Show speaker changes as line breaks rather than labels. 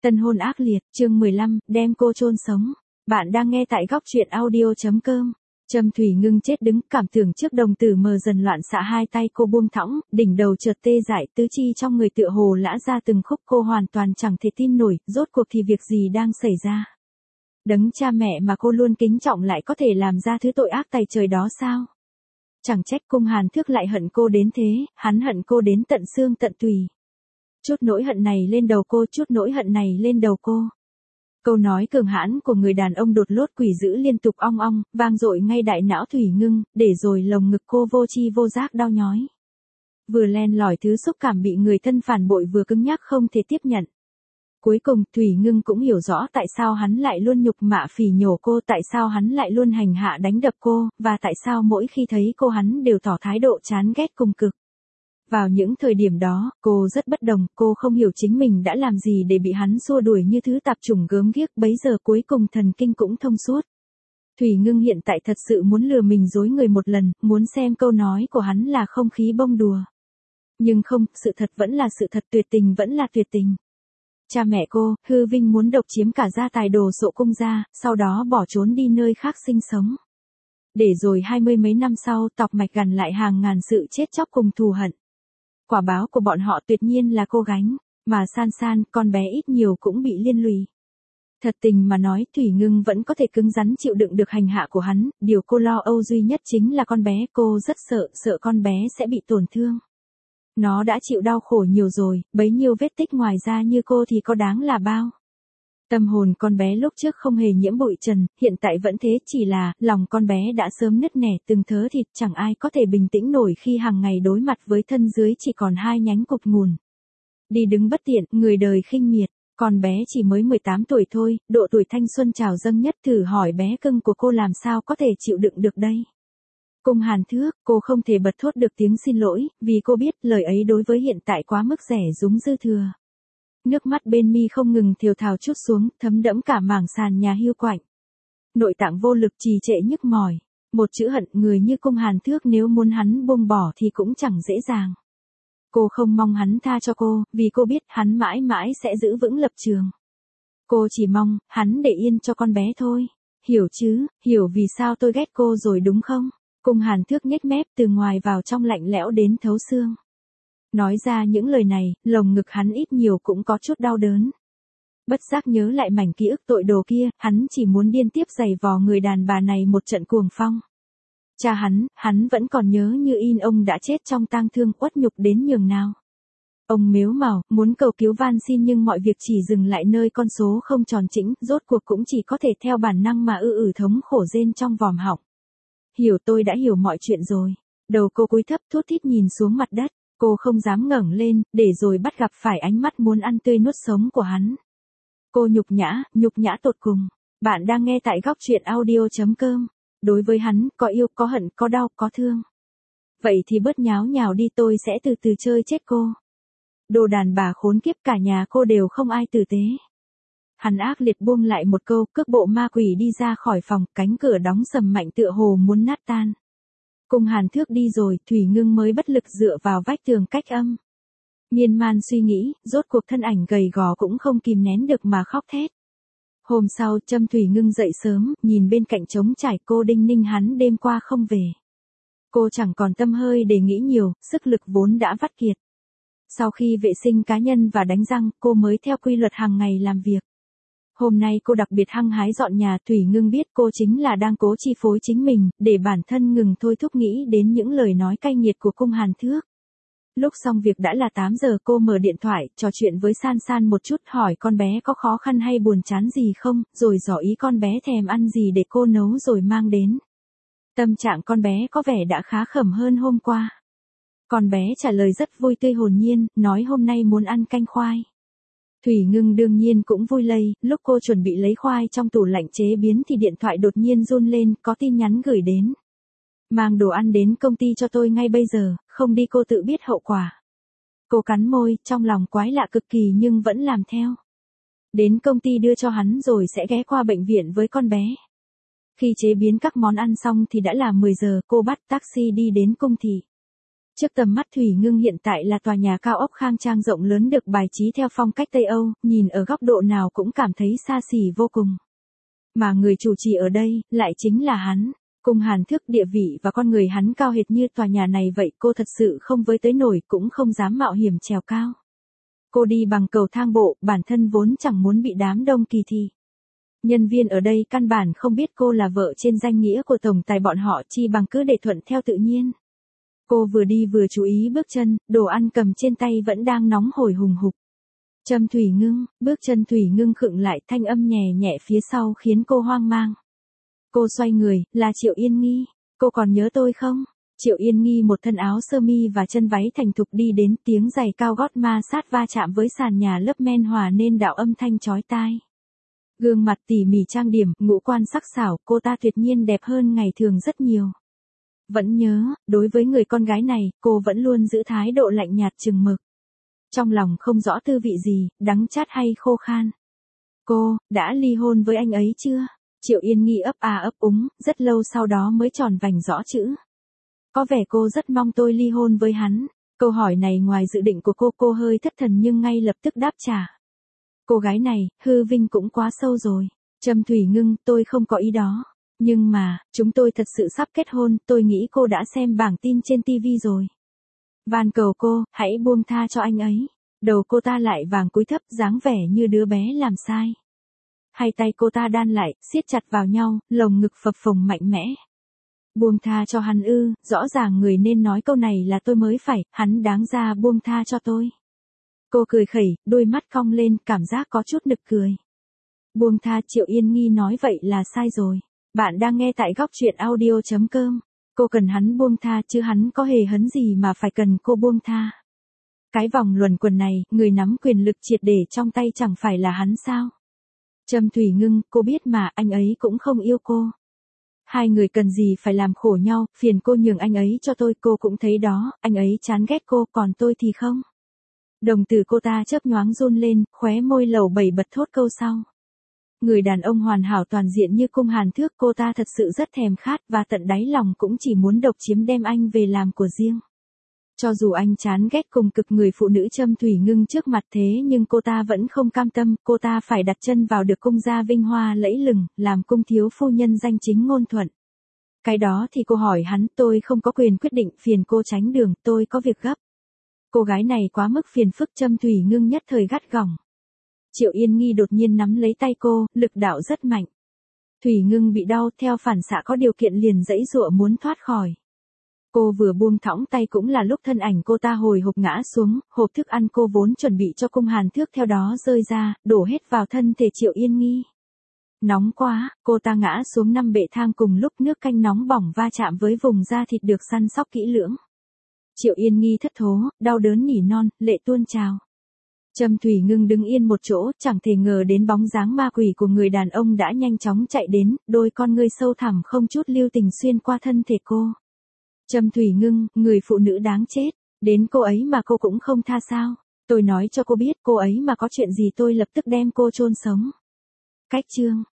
Tân hôn ác liệt, chương 15, đem cô chôn sống. Bạn đang nghe tại góc truyện audio.com. Trầm Thủy Ngưng chết đứng, cảm tưởng trước đồng tử mờ dần loạn xạ, hai tay cô buông thõng, đỉnh đầu chợt tê dại, tứ chi trong người tựa hồ lã ra từng khúc, cô hoàn toàn chẳng thể tin nổi, rốt cuộc thì việc gì đang xảy ra. Đấng cha mẹ mà cô luôn kính trọng lại có thể làm ra thứ tội ác tày trời đó sao? Chẳng trách Cung Hàn Thước lại hận cô đến thế, hắn hận cô đến tận xương tận tùy. Chút nỗi hận này lên đầu cô, chút nỗi hận này lên đầu cô. Câu nói cường hãn của người đàn ông đột lốt quỷ dữ liên tục ong ong, vang dội ngay đại não Thủy Ngưng, để rồi lồng ngực cô vô tri vô giác đau nhói. Vừa len lỏi thứ xúc cảm bị người thân phản bội vừa cứng nhắc không thể tiếp nhận. Cuối cùng Thủy Ngưng cũng hiểu rõ tại sao hắn lại luôn nhục mạ phỉ nhổ cô, tại sao hắn lại luôn hành hạ đánh đập cô, và tại sao mỗi khi thấy cô hắn đều tỏ thái độ chán ghét cùng cực. Vào những thời điểm đó, cô rất bất đồng, cô không hiểu chính mình đã làm gì để bị hắn xua đuổi như thứ tạp chủng gớm ghiếc, bấy giờ cuối cùng thần kinh cũng thông suốt. Thủy Ngưng hiện tại thật sự muốn lừa mình dối người một lần, muốn xem câu nói của hắn là không khí bông đùa. Nhưng không, sự thật vẫn là sự thật, tuyệt tình vẫn là tuyệt tình. Cha mẹ cô, hư vinh muốn độc chiếm cả gia tài đồ sộ Cung gia, sau đó bỏ trốn đi nơi khác sinh sống. Để rồi 20 mấy năm sau, tọc mạch gằn lại hàng ngàn sự chết chóc cùng thù hận. Quả báo của bọn họ tuyệt nhiên là cô gánh, mà San San, con bé ít nhiều cũng bị liên lụy. Thật tình mà nói, Thủy Ngưng vẫn có thể cứng rắn chịu đựng được hành hạ của hắn, điều cô lo âu duy nhất chính là con bé, cô rất sợ con bé sẽ bị tổn thương. Nó đã chịu đau khổ nhiều rồi, bấy nhiêu vết tích ngoài ra như cô thì có đáng là bao. Tâm hồn con bé lúc trước không hề nhiễm bụi trần, hiện tại vẫn thế, chỉ là lòng con bé đã sớm nứt nẻ từng thớ thịt, chẳng ai có thể bình tĩnh nổi khi hàng ngày đối mặt với thân dưới chỉ còn hai nhánh cục ngùn. Đi đứng bất tiện, người đời khinh miệt, con bé chỉ mới 18 tuổi thôi, độ tuổi thanh xuân trào dâng nhất, thử hỏi bé cưng của cô làm sao có thể chịu đựng được đây. Cung Hàn Thước, cô không thể bật thốt được tiếng xin lỗi, vì cô biết lời ấy đối với hiện tại quá mức rẻ rúng dư thừa. Nước mắt bên mi không ngừng thều thào trút xuống, thấm đẫm cả mảng sàn nhà hiu quạnh. Nội tạng vô lực trì trệ nhức mỏi. Một chữ hận, người như Cung Hàn Thước nếu muốn hắn buông bỏ thì cũng chẳng dễ dàng. Cô không mong hắn tha cho cô, vì cô biết hắn mãi mãi sẽ giữ vững lập trường. Cô chỉ mong, hắn để yên cho con bé thôi. Hiểu chứ, hiểu vì sao tôi ghét cô rồi đúng không? Cung Hàn Thước nhếch mép, từ ngoài vào trong lạnh lẽo đến thấu xương. Nói ra những lời này, lồng ngực hắn ít nhiều cũng có chút đau đớn. Bất giác nhớ lại mảnh ký ức tội đồ kia, hắn chỉ muốn điên tiếp giày vò người đàn bà này một trận cuồng phong. Cha hắn vẫn còn nhớ như in ông đã chết trong tang thương, uất nhục đến nhường nào. Ông mếu mào, muốn cầu cứu van xin nhưng mọi việc chỉ dừng lại nơi con số không tròn chỉnh, rốt cuộc cũng chỉ có thể theo bản năng mà thống khổ rên trong vòm họng. Hiểu, tôi đã hiểu mọi chuyện rồi. Đầu cô cúi thấp thút thít nhìn xuống mặt đất. Cô không dám ngẩng lên, để rồi bắt gặp phải ánh mắt muốn ăn tươi nuốt sống của hắn. Cô nhục nhã tột cùng. Bạn đang nghe tại góc truyện audio.com. Đối với hắn, có yêu, có hận, có đau, có thương. Vậy thì bớt nháo nhào đi, tôi sẽ từ từ chơi chết cô. Đồ đàn bà khốn kiếp, cả nhà cô đều không ai tử tế. Hắn ác liệt buông lại một câu, cước bộ ma quỷ đi ra khỏi phòng, cánh cửa đóng sầm mạnh tựa hồ muốn nát tan. Cung Hàn Thước đi rồi, Thủy Ngưng mới bất lực dựa vào vách tường cách âm. Miên man suy nghĩ, rốt cuộc thân ảnh gầy gò cũng không kìm nén được mà khóc thét. Hôm sau, Thủy Ngưng dậy sớm, nhìn bên cạnh trống trải, cô đinh ninh hắn đêm qua không về. Cô chẳng còn tâm hơi để nghĩ nhiều, sức lực vốn đã vắt kiệt. Sau khi vệ sinh cá nhân và đánh răng, cô mới theo quy luật hàng ngày làm việc. Hôm nay cô đặc biệt hăng hái dọn nhà, Thủy Ngưng biết cô chính là đang cố chi phối chính mình, để bản thân ngừng thôi thúc nghĩ đến những lời nói cay nghiệt của Cung Hàn Thước. Lúc xong việc đã là 8 giờ, cô mở điện thoại, trò chuyện với San San một chút, hỏi con bé có khó khăn hay buồn chán gì không, rồi dò ý con bé thèm ăn gì để cô nấu rồi mang đến. Tâm trạng con bé có vẻ đã khá khẩm hơn hôm qua. Con bé trả lời rất vui tươi hồn nhiên, nói hôm nay muốn ăn canh khoai. Thủy Ngưng đương nhiên cũng vui lây, lúc cô chuẩn bị lấy khoai trong tủ lạnh chế biến thì điện thoại đột nhiên run lên, có tin nhắn gửi đến. Mang đồ ăn đến công ty cho tôi ngay bây giờ, không đi cô tự biết hậu quả. Cô cắn môi, trong lòng quái lạ cực kỳ nhưng vẫn làm theo. Đến công ty đưa cho hắn rồi sẽ ghé qua bệnh viện với con bé. Khi chế biến các món ăn xong thì đã là 10 giờ, cô bắt taxi đi đến cung thị. Trước tầm mắt Thủy Ngưng hiện tại là tòa nhà cao ốc khang trang rộng lớn được bài trí theo phong cách Tây Âu, nhìn ở góc độ nào cũng cảm thấy xa xỉ vô cùng. Mà người chủ trì ở đây, lại chính là hắn. Cùng Hàn Thước địa vị và con người hắn cao hệt như tòa nhà này vậy, cô thật sự không với tới nổi, cũng không dám mạo hiểm trèo cao. Cô đi bằng cầu thang bộ, bản thân vốn chẳng muốn bị đám đông kỳ thị. Nhân viên ở đây căn bản không biết cô là vợ trên danh nghĩa của tổng tài bọn họ, chi bằng cứ để thuận theo tự nhiên. Cô vừa đi vừa chú ý bước chân, đồ ăn cầm trên tay vẫn đang nóng hổi hùng hục. Trầm Thủy Ngưng, bước chân Thủy Ngưng khựng lại, thanh âm nhẹ nhẹ phía sau khiến cô hoang mang. Cô xoay người, là Triệu Yên Nghi, cô còn nhớ tôi không? Triệu Yên Nghi một thân áo sơ mi và chân váy thành thục đi đến, tiếng giày cao gót ma sát va chạm với sàn nhà lớp men hòa nên đạo âm thanh chói tai. Gương mặt tỉ mỉ trang điểm, ngũ quan sắc sảo, cô ta tuyệt nhiên đẹp hơn ngày thường rất nhiều. Vẫn nhớ, đối với người con gái này, cô vẫn luôn giữ thái độ lạnh nhạt chừng mực. Trong lòng không rõ tư vị gì, đắng chát hay khô khan. Cô, đã ly hôn với anh ấy chưa? Triệu Yên Nghi ấp a ấp úng, rất lâu sau đó mới tròn vành rõ chữ. Có vẻ cô rất mong tôi ly hôn với hắn. Câu hỏi này ngoài dự định của cô hơi thất thần nhưng ngay lập tức đáp trả. Cô gái này, hư vinh cũng quá sâu rồi. Trầm Thủy Ngưng, tôi không có ý đó. Nhưng mà, chúng tôi thật sự sắp kết hôn, tôi nghĩ cô đã xem bảng tin trên TV rồi. Van cầu cô, hãy buông tha cho anh ấy. Đầu cô ta lại vàng cúi thấp, dáng vẻ như đứa bé làm sai. Hai tay cô ta đan lại, siết chặt vào nhau, lồng ngực phập phồng mạnh mẽ. Buông tha cho hắn ư, rõ ràng người nên nói câu này là tôi mới phải, hắn đáng ra buông tha cho tôi. Cô cười khẩy, đôi mắt cong lên, cảm giác có chút nực cười. Buông tha, Triệu Yên Nghi nói vậy là sai rồi. Bạn đang nghe tại góc truyện audio.com. Cô cần hắn buông tha chứ hắn có hề hấn gì mà phải cần cô buông tha. Cái vòng luẩn quẩn này, người nắm quyền lực triệt để trong tay chẳng phải là hắn sao? Trầm Thủy Ngưng, cô biết mà, anh ấy cũng không yêu cô. Hai người cần gì phải làm khổ nhau, phiền cô nhường anh ấy cho tôi, cô cũng thấy đó, anh ấy chán ghét cô, còn tôi thì không. Đồng tử cô ta chớp nhoáng run lên, khóe môi lầu bẩy bật thốt câu sau. Người đàn ông hoàn hảo toàn diện như cung Hàn Thước, cô ta thật sự rất thèm khát và tận đáy lòng cũng chỉ muốn độc chiếm đem anh về làm của riêng. Cho dù anh chán ghét cùng cực người phụ nữ Trầm Thủy Ngưng trước mặt thế nhưng cô ta vẫn không cam tâm, cô ta phải đặt chân vào được cung gia vinh hoa lẫy lừng, làm cung thiếu phu nhân danh chính ngôn thuận. Cái đó thì cô hỏi hắn, tôi không có quyền quyết định, phiền cô tránh đường, tôi có việc gấp. Cô gái này quá mức phiền phức, Trầm Thủy Ngưng nhất thời gắt gỏng. Triệu Yên Nghi đột nhiên nắm lấy tay cô, lực đạo rất mạnh. Thủy Ngưng bị đau, theo phản xạ có điều kiện liền giãy giụa muốn thoát khỏi. Cô vừa buông thõng tay cũng là lúc thân ảnh cô ta hồi hộp ngã xuống, hộp thức ăn cô vốn chuẩn bị cho cung Hàn Thước theo đó rơi ra, đổ hết vào thân thể Triệu Yên Nghi. Nóng quá, cô ta ngã xuống 5 bệ thang cùng lúc, nước canh nóng bỏng va chạm với vùng da thịt được săn sóc kỹ lưỡng. Triệu Yên Nghi thất thố, đau đớn nỉ non, lệ tuôn trào. Trầm Thủy Ngưng đứng yên một chỗ, chẳng thể ngờ đến bóng dáng ma quỷ của người đàn ông đã nhanh chóng chạy đến, đôi con ngươi sâu thẳm không chút lưu tình xuyên qua thân thể cô. Trầm Thủy Ngưng, người phụ nữ đáng chết, đến cô ấy mà cô cũng không tha sao? Tôi nói cho cô biết, cô ấy mà có chuyện gì tôi lập tức đem cô chôn sống. Cách chương